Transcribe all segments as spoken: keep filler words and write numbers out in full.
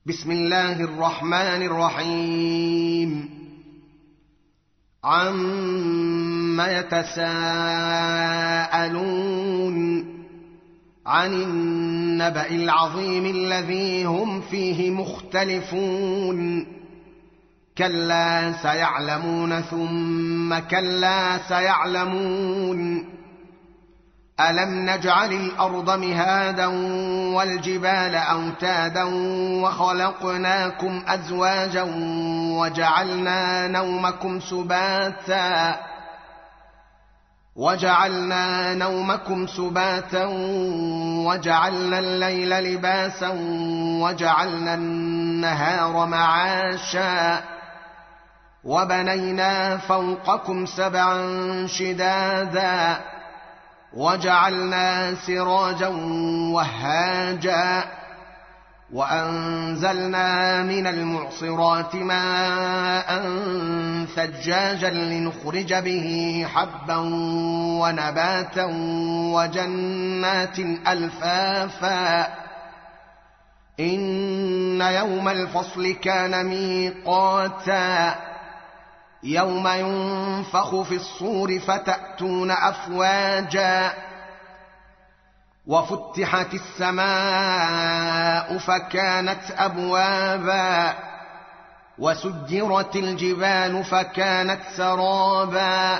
بسم الله الرحمن الرحيم. عم يتساءلون عن النبأ العظيم الذي هم فيه مختلفون كلا سيعلمون ثم كلا سيعلمون ألم نجعل الأرض مهادا والجبال أوتادا وخلقناكم أزواجا وجعلنا نومكم سباتا وجعلنا نومكم سباتا وجعلنا الليل لباسا وجعلنا النهار معاشا وبنينا فوقكم سبعا شدادا وجعلنا سراجا وهاجا وأنزلنا من المعصرات ماء ثجاجا لنخرج به حبا ونباتا وجنات ألفافا إن يوم الفصل كان ميقاتا يوم ينفخ في الصور فتأتون أفواجا وفتحت السماء فكانت أبوابا وسجرت الجبال فكانت سرابا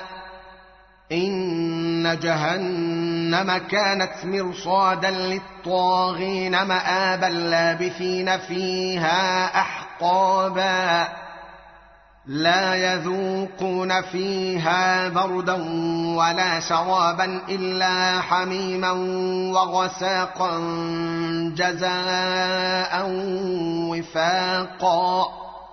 إن جهنم كانت مرصادا للطاغين مآبا لابثين فيها أحقابا لا يذوقون فيها بردا ولا شرابا إلا حميما وغساقا جزاء وفاقا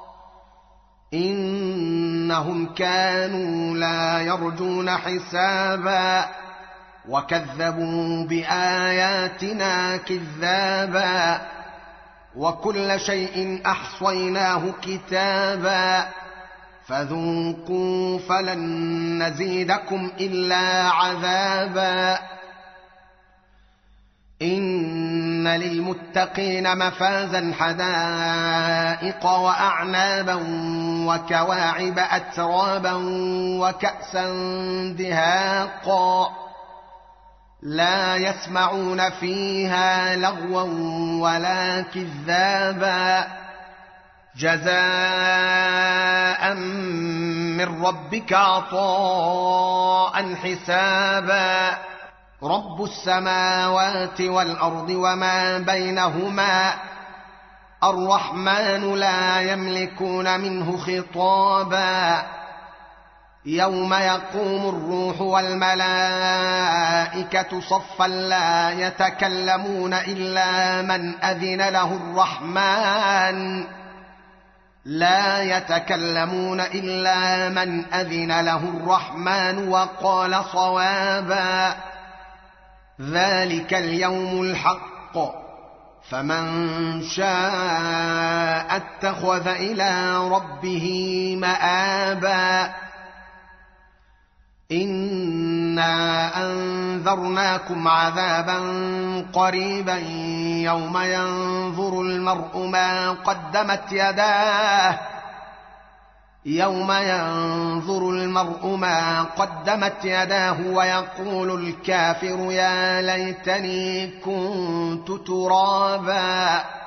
إنهم كانوا لا يرجون حسابا وكذبوا بآياتنا كذابا وكل شيء أحصيناه كتابا فذوقوا فلن نزيدكم إلا عذابا إن للمتقين مفازا حدائق وأعنابا وكواعب أترابا وكأسا دهاقا لا يسمعون فيها لغوا ولا كذابا جزاء من ربك عطاء حسابا رب السماوات والأرض وما بينهما الرحمن لا يملكون منه خطابا يوم يقوم الروح والملائكة صفا لا يتكلمون إلا من أذن له الرحمن لا يتكلمون إلا من أذن له الرحمن وقال صوابا ذلك اليوم الحق فمن شاء اتخذ إلى ربه مآبا إنا أنذرناكم عذابا قريبا يوم ينظر المرء ما قدمت يداه يوم ينظر المرء ما قدمت يداه ويقول الكافر يا ليتني كنت ترابا